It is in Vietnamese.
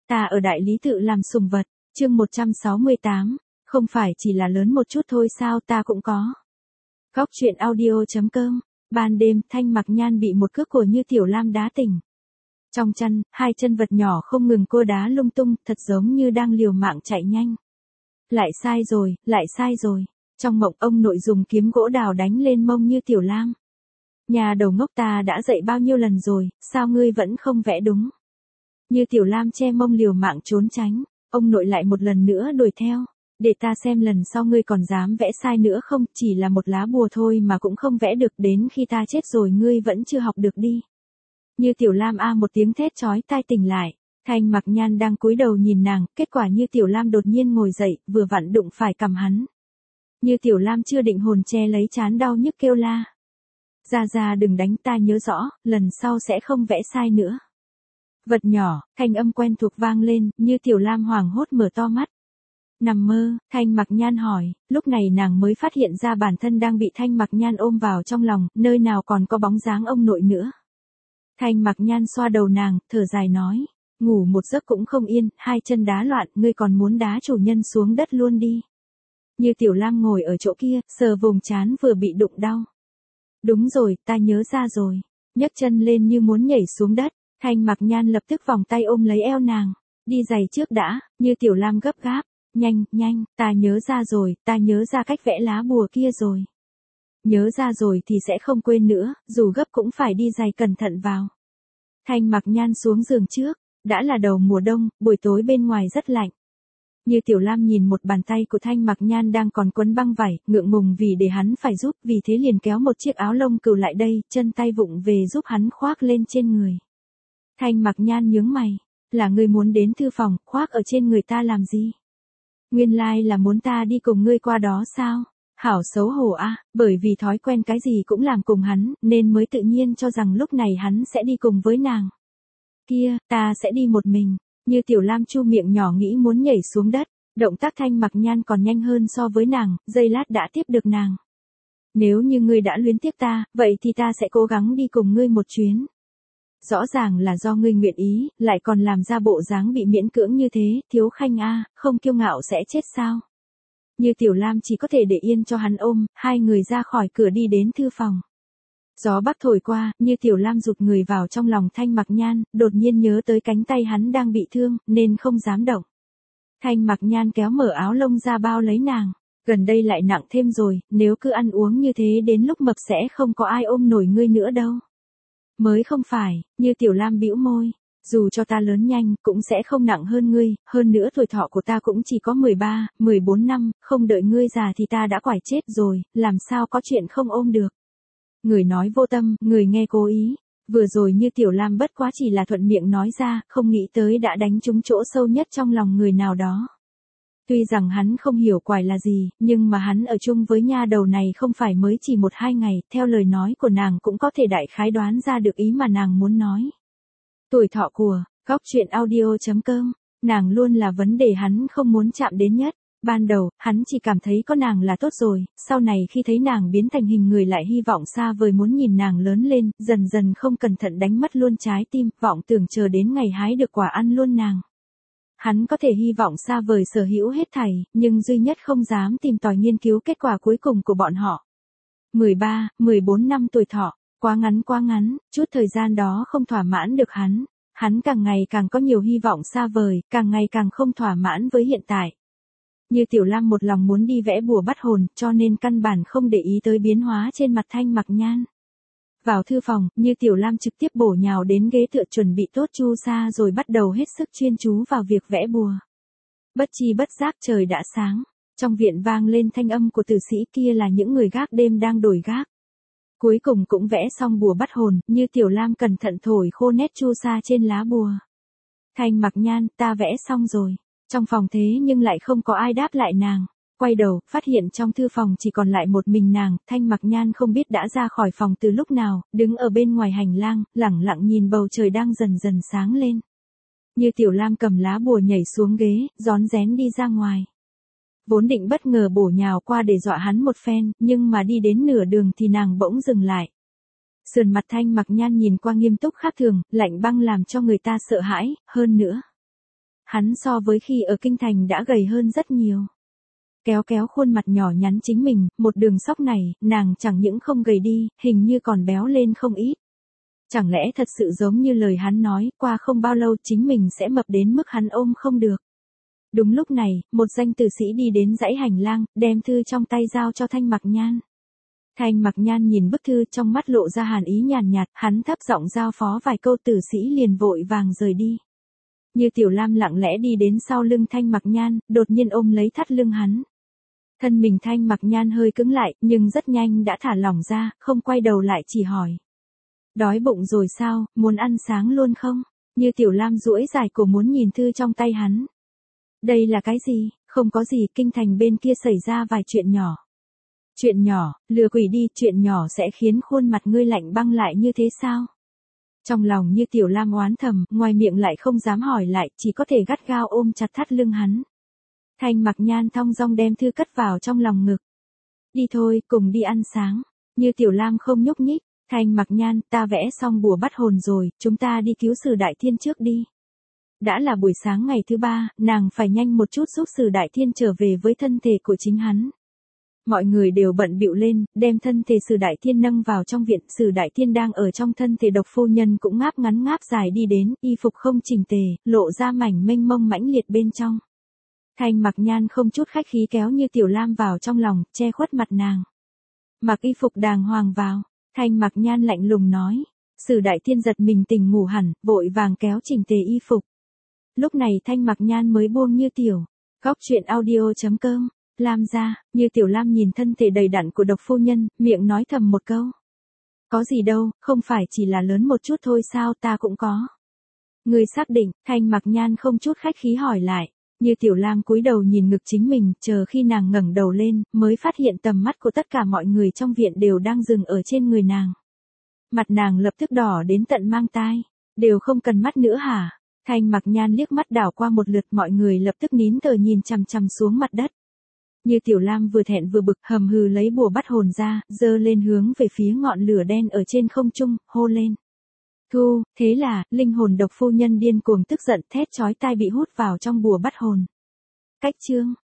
Ta ở đại lý tự làm sùng vật, chương 168, không phải chỉ là lớn một chút thôi sao, ta cũng có. Góc truyện audio.com, ban đêm Thanh Mặc Nhan bị một cước của Như Tiểu Lam đá tỉnh. Trong chăn, hai chân vật nhỏ không ngừng cô đá lung tung, thật giống như đang liều mạng chạy nhanh. Lại sai rồi, lại sai rồi. Trong mộng ông nội dùng kiếm gỗ đào đánh lên mông Như Tiểu Lam. Nhà đầu ngốc, ta đã dạy bao nhiêu lần rồi, sao ngươi vẫn không vẽ đúng? Như Tiểu Lam che mông liều mạng trốn tránh, ông nội lại một lần nữa đuổi theo. Để ta xem lần sau ngươi còn dám vẽ sai nữa không, chỉ là một lá bùa thôi mà cũng không vẽ được, đến khi ta chết rồi ngươi vẫn chưa học được đi. Như Tiểu Lam một tiếng thét chói tai tỉnh lại. Thanh Mặc Nhan đang cúi đầu nhìn nàng, kết quả Như Tiểu Lam đột nhiên ngồi dậy, vừa vặn đụng phải cằm hắn. Như Tiểu Lam chưa định hồn che lấy trán đau nhức kêu la. Ra đừng đánh, ta nhớ rõ, lần sau sẽ không vẽ sai nữa. Vật nhỏ, thanh âm quen thuộc vang lên, Như Tiểu Lam hoảng hốt mở to mắt. Nằm mơ, Thanh Mặc Nhan hỏi, lúc này nàng mới phát hiện ra bản thân đang bị Thanh Mặc Nhan ôm vào trong lòng, nơi nào còn có bóng dáng ông nội nữa. Thanh Mặc Nhan xoa đầu nàng, thở dài nói, ngủ một giấc cũng không yên, hai chân đá loạn, ngươi còn muốn đá chủ nhân xuống đất luôn đi. Như Tiểu Lam ngồi ở chỗ kia, sờ vùng trán vừa bị đụng đau. Đúng rồi, ta nhớ ra rồi. Nhấc chân lên như muốn nhảy xuống đất, Thanh Mặc Nhan lập tức vòng tay ôm lấy eo nàng. Đi giày trước đã, Như Tiểu Lam gấp gáp. Nhanh, ta nhớ ra rồi, ta nhớ ra cách vẽ lá bùa kia rồi. Nhớ ra rồi thì sẽ không quên nữa, dù gấp cũng phải đi giày cẩn thận vào. Thanh Mặc Nhan xuống giường trước, đã là đầu mùa đông, buổi tối bên ngoài rất lạnh. Như Tiểu Lam nhìn một bàn tay của Thanh Mặc Nhan đang còn quấn băng vải, ngượng ngùng vì để hắn phải giúp, vì thế liền kéo một chiếc áo lông cừu lại đây, chân tay vụng về giúp hắn khoác lên trên người. Thanh Mặc Nhan nhướng mày, là ngươi muốn đến thư phòng, khoác ở trên người ta làm gì? Nguyên lai là muốn ta đi cùng ngươi qua đó sao? Hảo xấu hổ bởi vì thói quen cái gì cũng làm cùng hắn, nên mới tự nhiên cho rằng lúc này hắn sẽ đi cùng với nàng. Kia, ta sẽ đi một mình. Như Tiểu Lam chu miệng nhỏ nghĩ muốn nhảy xuống đất, động tác Thanh Mặc Nhan còn nhanh hơn so với nàng, giây lát đã tiếp được nàng. Nếu như ngươi đã luyến tiếc ta, vậy thì ta sẽ cố gắng đi cùng ngươi một chuyến. Rõ ràng là do ngươi nguyện ý, lại còn làm ra bộ dáng bị miễn cưỡng như thế, Thiếu Khanh không kiêu ngạo sẽ chết sao? Như Tiểu Lam chỉ có thể để yên cho hắn ôm, hai người ra khỏi cửa đi đến thư phòng. Gió bắc thổi qua, Như Tiểu Lam giục người vào trong lòng Thanh Mặc Nhan, đột nhiên nhớ tới cánh tay hắn đang bị thương, nên không dám động. Thanh Mặc Nhan kéo mở áo lông ra bao lấy nàng, gần đây lại nặng thêm rồi, nếu cứ ăn uống như thế đến lúc mập sẽ không có ai ôm nổi ngươi nữa đâu. Mới không phải, Như Tiểu Lam bĩu môi, dù cho ta lớn nhanh, cũng sẽ không nặng hơn ngươi, hơn nữa tuổi thọ của ta cũng chỉ có 13, 14 năm, không đợi ngươi già thì ta đã quải chết rồi, làm sao có chuyện không ôm được. Người nói vô tâm, người nghe cố ý. Vừa rồi Như Tiểu Lam bất quá chỉ là thuận miệng nói ra, không nghĩ tới đã đánh trúng chỗ sâu nhất trong lòng người nào đó. Tuy rằng hắn không hiểu quải là gì, nhưng mà hắn ở chung với nha đầu này không phải mới chỉ 1-2 ngày, theo lời nói của nàng cũng có thể đại khái đoán ra được ý mà nàng muốn nói. Tuổi thọ của, góc truyện audio.com, nàng luôn là vấn đề hắn không muốn chạm đến nhất. Ban đầu, hắn chỉ cảm thấy có nàng là tốt rồi, sau này khi thấy nàng biến thành hình người lại hy vọng xa vời muốn nhìn nàng lớn lên, dần dần không cẩn thận đánh mất luôn trái tim, vọng tưởng chờ đến ngày hái được quả ăn luôn nàng. Hắn có thể hy vọng xa vời sở hữu hết thảy, nhưng duy nhất không dám tìm tòi nghiên cứu kết quả cuối cùng của bọn họ. 13, 14 năm tuổi thọ, quá ngắn, chút thời gian đó không thỏa mãn được hắn. Hắn càng ngày càng có nhiều hy vọng xa vời, càng ngày càng không thỏa mãn với hiện tại. Như Tiểu Lam một lòng muốn đi vẽ bùa bắt hồn, cho nên căn bản không để ý tới biến hóa trên mặt Thanh Mặc Nhan. Vào thư phòng, Như Tiểu Lam trực tiếp bổ nhào đến ghế tựa chuẩn bị tốt chu sa rồi bắt đầu hết sức chuyên chú vào việc vẽ bùa. Bất chi bất giác trời đã sáng, trong viện vang lên thanh âm của tử sĩ, kia là những người gác đêm đang đổi gác. Cuối cùng cũng vẽ xong bùa bắt hồn, Như Tiểu Lam cẩn thận thổi khô nét chu sa trên lá bùa. Thanh Mặc Nhan, ta vẽ xong rồi. Trong phòng thế nhưng lại không có ai đáp lại nàng. Quay đầu, phát hiện trong thư phòng chỉ còn lại một mình nàng, Thanh Mặc Nhan không biết đã ra khỏi phòng từ lúc nào, đứng ở bên ngoài hành lang, lẳng lặng nhìn bầu trời đang dần dần sáng lên. Như Tiểu Lam cầm lá bùa nhảy xuống ghế, rón rén đi ra ngoài. Vốn định bất ngờ bổ nhào qua để dọa hắn một phen, nhưng mà đi đến nửa đường thì nàng bỗng dừng lại. Sườn mặt Thanh Mặc Nhan nhìn qua nghiêm túc khác thường, lạnh băng làm cho người ta sợ hãi, hơn nữa. hắn so với khi ở kinh thành đã gầy hơn rất nhiều. Kéo kéo khuôn mặt nhỏ nhắn chính mình, một đường sóc này, nàng chẳng những không gầy đi, hình như còn béo lên không ít. Chẳng lẽ thật sự giống như lời hắn nói, qua không bao lâu chính mình sẽ mập đến mức hắn ôm không được. Đúng lúc này, một danh tử sĩ đi đến dãy hành lang, đem thư trong tay giao cho Thanh Mặc Nhan. Thanh Mặc Nhan nhìn bức thư trong mắt lộ ra hàn ý nhàn nhạt, hắn thấp giọng giao phó vài câu tử sĩ liền vội vàng rời đi. Như Tiểu Lam lặng lẽ đi đến sau lưng Thanh Mặc Nhan, đột nhiên ôm lấy thắt lưng hắn. Thân mình Thanh Mặc Nhan hơi cứng lại, nhưng rất nhanh đã thả lỏng ra, không quay đầu lại chỉ hỏi. Đói bụng rồi sao, muốn ăn sáng luôn không? Như Tiểu Lam duỗi dài cổ muốn nhìn thư trong tay hắn. Đây là cái gì? Không có gì, kinh thành bên kia xảy ra vài chuyện nhỏ. Chuyện nhỏ, lừa quỷ đi, chuyện nhỏ sẽ khiến khuôn mặt ngươi lạnh băng lại như thế sao? Trong lòng Như Tiểu Lam oán thầm, ngoài miệng lại không dám hỏi lại, chỉ có thể gắt gao ôm chặt thắt lưng hắn. Thanh Mặc Nhan thong dong đem thư cất vào trong lòng ngực. Đi thôi, cùng đi ăn sáng. Như Tiểu Lam không nhúc nhích. Thanh Mặc Nhan, ta vẽ xong bùa bắt hồn rồi, chúng ta đi cứu Sử Đại Thiên trước đi. Đã là buổi sáng ngày thứ 3, nàng phải nhanh một chút giúp Sử Đại Thiên trở về với thân thể của chính hắn. Mọi người đều bận bịu lên, đem thân thể Sử Đại Thiên nâng vào trong viện. Sử Đại Thiên đang ở trong thân thể Độc phu nhân cũng ngáp ngắn ngáp dài đi đến, y phục không chỉnh tề, lộ ra mảnh mênh mông mãnh liệt bên trong. Thanh Mặc Nhan không chút khách khí kéo Như Tiểu Lam vào trong lòng, che khuất mặt nàng. Mặc y phục đàng hoàng vào. Thanh Mặc Nhan lạnh lùng nói. Sử Đại Thiên giật mình tỉnh ngủ hẳn, vội vàng kéo chỉnh tề y phục. Lúc này Thanh Mặc Nhan mới buông Như Tiểu. Góc truyện audio.com. Lam ra, Như Tiểu Lam nhìn thân thể đầy đặn của Độc phu nhân, miệng nói thầm một câu. Có gì đâu, không phải chỉ là lớn một chút thôi sao, ta cũng có. Người xác định, Thanh Mặc Nhan không chút khách khí hỏi lại. Như Tiểu Lam cúi đầu nhìn ngực chính mình, chờ khi nàng ngẩng đầu lên, mới phát hiện tầm mắt của tất cả mọi người trong viện đều đang dừng ở trên người nàng. Mặt nàng lập tức đỏ đến tận mang tai. Đều không cần mắt nữa hả? Thanh Mặc Nhan liếc mắt đảo qua một lượt, mọi người lập tức nín thở nhìn chằm chằm xuống mặt đất. Như Tiểu Lam vừa thẹn vừa bực, hầm hừ lấy bùa bắt hồn ra, giơ lên hướng về phía ngọn lửa đen ở trên không trung, hô lên. Thu, thế là, linh hồn Độc phu nhân điên cuồng tức giận, thét chói tai bị hút vào trong bùa bắt hồn. Cách chương.